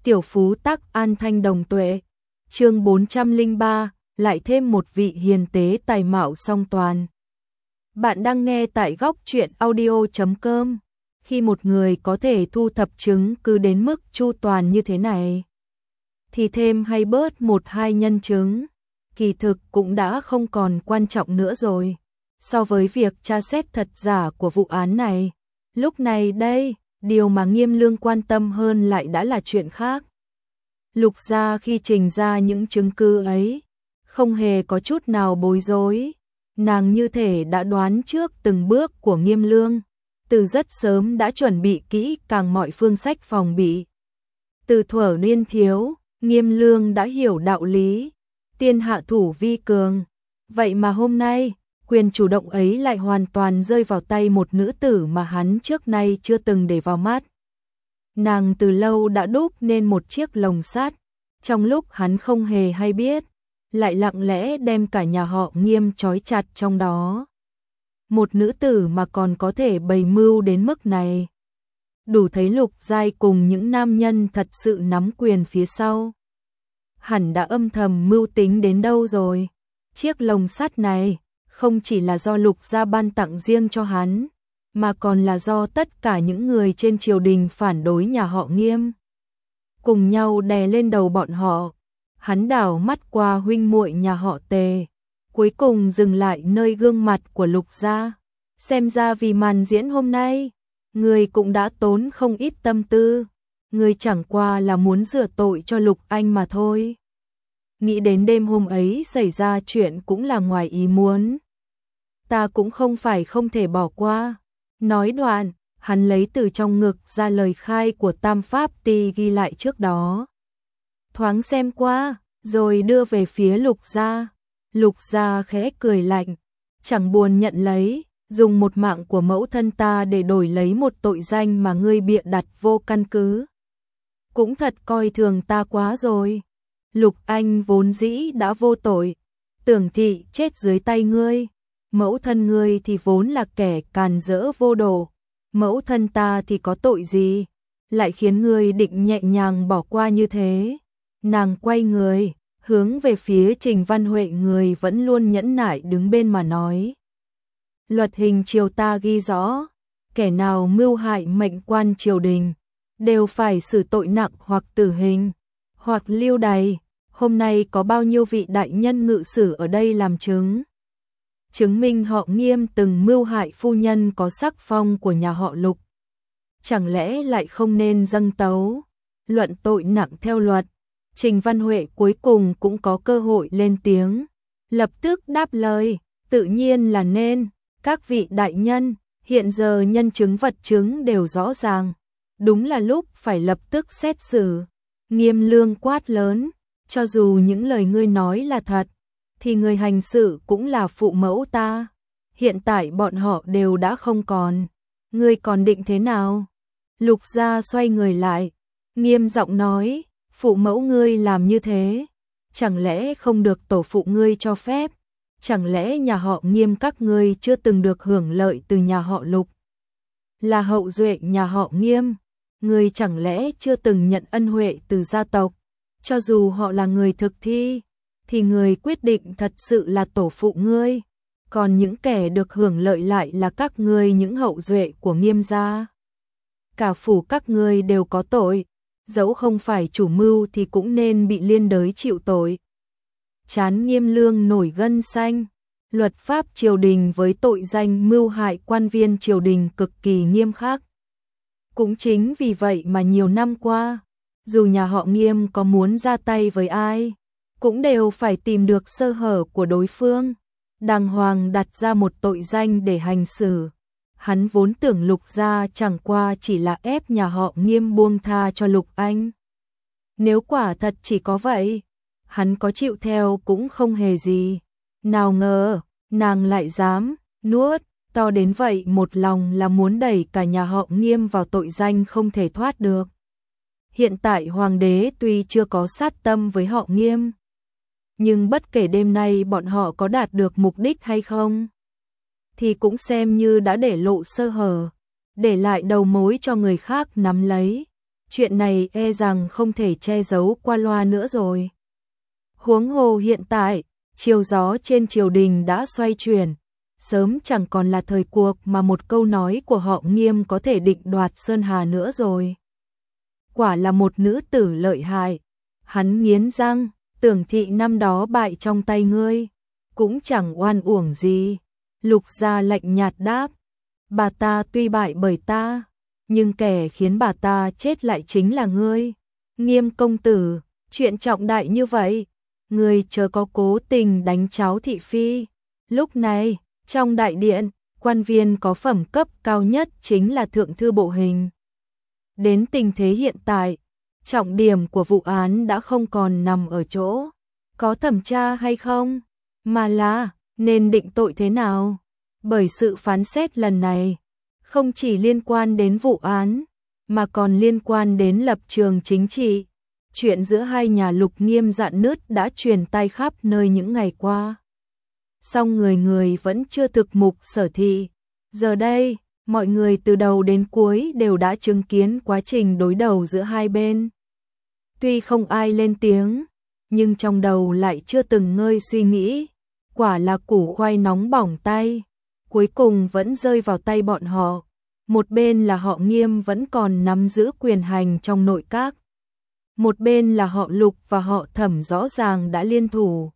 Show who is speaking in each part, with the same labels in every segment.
Speaker 1: Tiểu phú tắc an thanh đồng tuệ. Chương 403, lại thêm một vị hiền tế tài mạo song toàn. Bạn đang nghe tại góc truyện audio.com. Khi một người có thể thu thập chứng cứ đến mức chu toàn như thế này, thì thêm hay bớt một hai nhân chứng, kỳ thực cũng đã không còn quan trọng nữa rồi. So với việc tra xét thật giả của vụ án này, lúc này đây, điều mà Nghiêm Lương quan tâm hơn lại đã là chuyện khác. Lục gia khi trình ra những chứng cứ ấy, không hề có chút nào bối rối. Nàng như thể đã đoán trước từng bước của Nghiêm Lương, từ rất sớm đã chuẩn bị kỹ càng mọi phương sách phòng bị. Từ thuở niên thiếu, Nghiêm Lương đã hiểu đạo lý, tiên hạ thủ vi cường. Vậy mà hôm nay, quyền chủ động ấy lại hoàn toàn rơi vào tay một nữ tử mà hắn trước nay chưa từng để vào mắt. Nàng từ lâu đã đúc nên một chiếc lồng sắt, trong lúc hắn không hề hay biết, lại lặng lẽ đem cả nhà họ Nghiêm trói chặt trong đó. Một nữ tử mà còn có thể bày mưu đến mức này, đủ thấy Lục Giai cùng những nam nhân thật sự nắm quyền phía sau hẳn đã âm thầm mưu tính đến đâu rồi. Chiếc lồng sắt này không chỉ là do Lục gia ban tặng riêng cho hắn, mà còn là do tất cả những người trên triều đình phản đối nhà họ Nghiêm cùng nhau đè lên đầu bọn họ. Hắn đảo mắt qua huynh muội nhà họ Tề, cuối cùng dừng lại nơi gương mặt của Lục gia. Xem ra vì màn diễn hôm nay, người cũng đã tốn không ít tâm tư, người chẳng qua là muốn rửa tội cho Lục Anh mà thôi. Nghĩ đến đêm hôm ấy xảy ra chuyện cũng là ngoài ý muốn. Ta cũng không phải không thể bỏ qua. Nói đoạn, hắn lấy từ trong ngực ra lời khai của Tam Pháp Ti ghi lại trước đó. Thoáng xem qua, rồi đưa về phía Lục gia. Lục gia khẽ cười lạnh, chẳng buồn nhận lấy, dùng một mạng của mẫu thân ta để đổi lấy một tội danh mà ngươi bịa đặt vô căn cứ. Cũng thật coi thường ta quá rồi. Lục Anh vốn dĩ đã vô tội, Tưởng Thị chết dưới tay ngươi, mẫu thân ngươi thì vốn là kẻ càn rỡ vô độ, mẫu thân ta thì có tội gì, lại khiến ngươi định nhẹ nhàng bỏ qua như thế. Nàng quay người, hướng về phía Trình Văn Huệ người vẫn luôn nhẫn nại đứng bên mà nói. Luật hình triều ta ghi rõ, kẻ nào mưu hại mệnh quan triều đình, đều phải xử tội nặng hoặc tử hình, hoặc lưu đày. Hôm nay có bao nhiêu vị đại nhân ngự sử ở đây làm chứng, chứng minh họ Nghiêm từng mưu hại phu nhân có sắc phong của nhà họ Lục. Chẳng lẽ lại không nên dâng tấu, luận tội nặng theo luật? Trình Văn Huệ cuối cùng cũng có cơ hội lên tiếng, lập tức đáp lời, tự nhiên là nên. Các vị đại nhân, hiện giờ nhân chứng vật chứng đều rõ ràng, đúng là lúc phải lập tức xét xử. Nghiêm Lương quát lớn, cho dù những lời ngươi nói là thật, thì người hành sự cũng là phụ mẫu ta. Hiện tại bọn họ đều đã không còn, ngươi còn định thế nào? Lục gia xoay người lại, nghiêm giọng nói, phụ mẫu ngươi làm như thế, chẳng lẽ không được tổ phụ ngươi cho phép? Chẳng lẽ nhà họ Nghiêm các ngươi chưa từng được hưởng lợi từ nhà họ Lục? Là hậu duệ nhà họ Nghiêm, ngươi chẳng lẽ chưa từng nhận ân huệ từ gia tộc? Cho dù họ là người thực thi, thì người quyết định thật sự là tổ phụ ngươi, còn những kẻ được hưởng lợi lại là các ngươi những hậu duệ của Nghiêm gia. Cả phủ các ngươi đều có tội, dẫu không phải chủ mưu thì cũng nên bị liên đới chịu tội. Trán Nghiêm Lương nổi gân xanh, luật pháp triều đình với tội danh mưu hại quan viên triều đình cực kỳ nghiêm khắc. Cũng chính vì vậy mà nhiều năm qua, dù nhà họ Nghiêm có muốn ra tay với ai, cũng đều phải tìm được sơ hở của đối phương, đàng hoàng đặt ra một tội danh để hành xử. Hắn vốn tưởng Lục gia chẳng qua chỉ là ép nhà họ Nghiêm buông tha cho Lục Anh. Nếu quả thật chỉ có vậy, hắn có chịu theo cũng không hề gì. Nào ngờ, nàng lại dám nuốt to đến vậy, một lòng là muốn đẩy cả nhà họ Nghiêm vào tội danh không thể thoát được. Hiện tại hoàng đế tuy chưa có sát tâm với họ Nghiêm, nhưng bất kể đêm nay bọn họ có đạt được mục đích hay không, thì cũng xem như đã để lộ sơ hở, để lại đầu mối cho người khác nắm lấy. chuyện này e rằng không thể che giấu qua loa nữa rồi. Huống hồ hiện tại, chiều gió trên triều đình đã xoay chuyển, sớm chẳng còn là thời cuộc mà một câu nói của họ Nghiêm có thể định đoạt Sơn Hà nữa rồi. Quả là một nữ tử lợi hại. Hắn nghiến răng, Tưởng thị năm đó bại trong tay ngươi, cũng chẳng oan uổng gì. Lục Gia lạnh nhạt đáp, bà ta tuy bại bởi ta, nhưng kẻ khiến bà ta chết lại chính là ngươi. Nghiêm công tử, chuyện trọng đại như vậy, ngươi chớ có cố tình đánh cháu thị phi. Lúc này, trong đại điện, quan viên có phẩm cấp cao nhất chính là thượng thư bộ hình. Đến tình thế hiện tại, trọng điểm của vụ án đã không còn nằm ở chỗ có thẩm tra hay không, mà là nên định tội thế nào. Bởi sự phán xét lần này không chỉ liên quan đến vụ án, mà còn liên quan đến lập trường chính trị. Chuyện giữa hai nhà Lục Nghiêm rạn nứt đã truyền tai khắp nơi những ngày qua. Song người người vẫn chưa thực mục sở thị. Giờ đây, mọi người từ đầu đến cuối đều đã chứng kiến quá trình đối đầu giữa hai bên. Tuy không ai lên tiếng, nhưng trong đầu lại chưa từng ngơi suy nghĩ. Quả là củ khoai nóng bỏng tay, cuối cùng vẫn rơi vào tay bọn họ. Một bên là họ Nghiêm vẫn còn nắm giữ quyền hành trong nội các. Một bên là họ Lục và họ Thẩm rõ ràng đã liên thủ.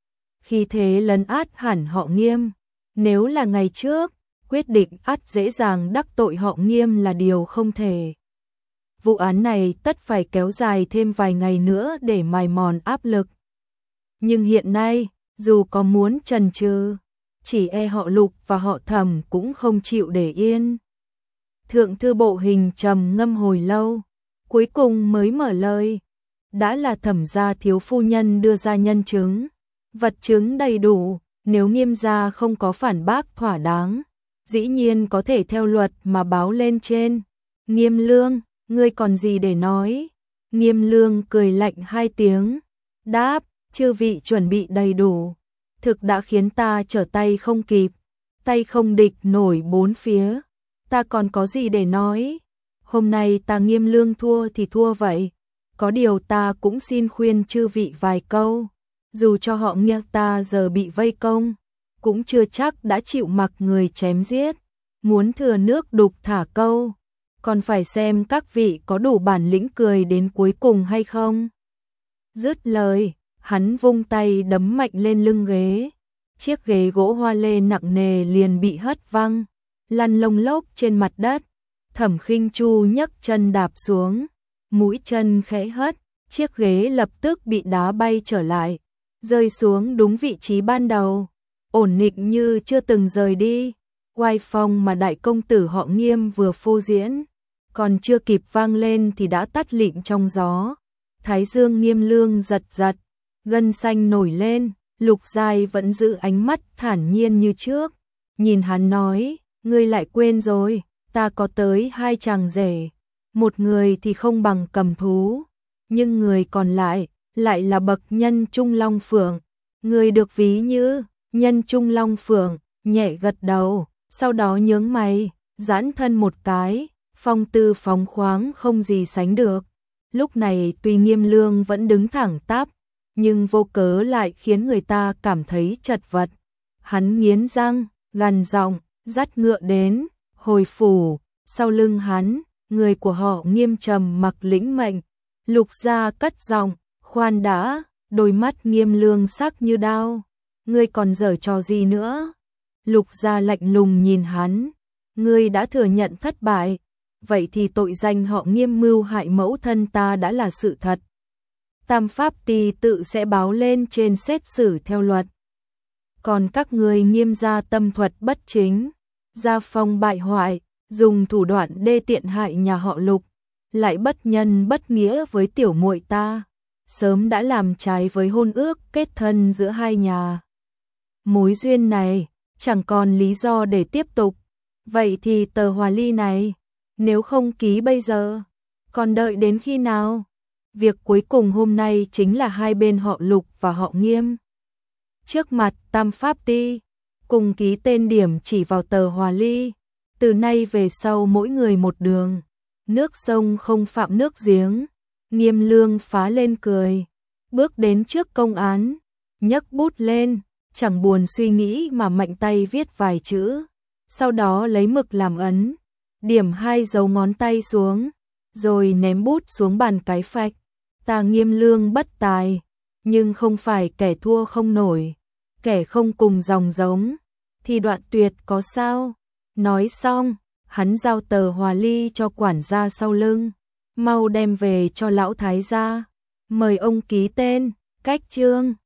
Speaker 1: Khi thế lấn át hẳn họ Nghiêm. Nếu là ngày trước, quyết định ắt dễ dàng đắc tội họ Nghiêm là điều không thể. Vụ án này tất phải kéo dài thêm vài ngày nữa để mài mòn áp lực. Nhưng hiện nay, dù có muốn chần chừ, chỉ e họ Lục và họ Thẩm cũng không chịu để yên. Thượng thư bộ hình trầm ngâm hồi lâu, cuối cùng mới mở lời. Đã là Thẩm gia thiếu phu nhân đưa ra nhân chứng, vật chứng đầy đủ, nếu Nghiêm gia không có phản bác thỏa đáng, dĩ nhiên có thể theo luật mà báo lên trên. Nghiêm Lương, ngươi còn gì để nói? Nghiêm Lương cười lạnh hai tiếng, đáp, chư vị chuẩn bị đầy đủ, thực đã khiến ta trở tay không kịp, tay không địch nổi bốn phía, ta còn có gì để nói? Hôm nay ta Nghiêm Lương thua thì thua vậy, có điều ta cũng xin khuyên chư vị vài câu, dù cho họ Nghiêm ta giờ bị vây công, cũng chưa chắc đã chịu mặc người chém giết, muốn thừa nước đục thả câu, còn phải xem các vị có đủ bản lĩnh cười đến cuối cùng hay không. Dứt lời, hắn vung tay đấm mạnh lên lưng ghế, chiếc ghế gỗ hoa lê nặng nề liền bị hất văng, lăn lông lốc trên mặt đất. Thẩm Khinh Chu nhấc chân đạp xuống, mũi chân khẽ hất, chiếc ghế lập tức bị đá bay trở lại, rơi xuống đúng vị trí ban đầu, ổn định như chưa từng rời đi. Oai phong mà đại công tử họ Nghiêm vừa phô diễn, còn chưa kịp vang lên thì đã tắt lịm trong gió. Thái dương Nghiêm Lương giật giật, gân xanh nổi lên. Lục Giai vẫn giữ ánh mắt thản nhiên như trước, nhìn hắn nói, ngươi lại quên rồi, ta có tới hai chàng rể, một người thì không bằng Cầm Thú, nhưng người còn lại là bậc nhân trung long phượng, người được ví như nhân trung long phượng. Nhẹ gật đầu, sau đó nhướng mày, giãn thân một cái, phong tư phóng khoáng không gì sánh được. Lúc này tuy Nghiêm Lương vẫn đứng thẳng tắp, nhưng vô cớ lại khiến người ta cảm thấy chật vật. Hắn nghiến răng, gằn giọng, dắt ngựa đến, hồi phủ. Sau lưng hắn, người của họ Nghiêm trầm mặc lĩnh mệnh. Lục Gia cất giọng, khoan đã, đôi mắt Nghiêm Lương sắc như đao. Ngươi còn giở trò gì nữa? Lục Gia lạnh lùng nhìn hắn, ngươi đã thừa nhận thất bại, vậy thì tội danh họ Nghiêm mưu hại mẫu thân ta đã là sự thật. Tam Pháp Ty tự sẽ báo lên trên xét xử theo luật. Còn các ngươi Nghiêm gia tâm thuật bất chính, gia phong bại hoại, dùng thủ đoạn đê tiện hại nhà họ Lục, lại bất nhân bất nghĩa với tiểu muội ta, sớm đã làm trái với hôn ước kết thân giữa hai nhà. Mối duyên này chẳng còn lý do để tiếp tục. Vậy thì tờ hòa ly này, nếu không ký bây giờ, còn đợi đến khi nào? Việc cuối cùng hôm nay chính là hai bên họ Lục và họ Nghiêm. Trước mặt Tam Pháp Ty, cùng ký tên điểm chỉ vào tờ hòa ly. Từ nay về sau mỗi người một đường. Nước sông không phạm nước giếng, Nghiêm Lương phá lên cười, bước đến trước công án, nhấc bút lên, chẳng buồn suy nghĩ mà mạnh tay viết vài chữ, sau đó lấy mực làm ấn, điểm 2 dấu ngón tay xuống, rồi ném bút xuống bàn cái phạch. Ta Nghiêm Lương bất tài, nhưng không phải kẻ thua không nổi, kẻ không cùng dòng giống, thì đoạn tuyệt có sao. Nói xong, hắn giao tờ hòa ly cho quản gia sau lưng, mau đem về cho lão thái gia, mời ông ký tên, cách chương.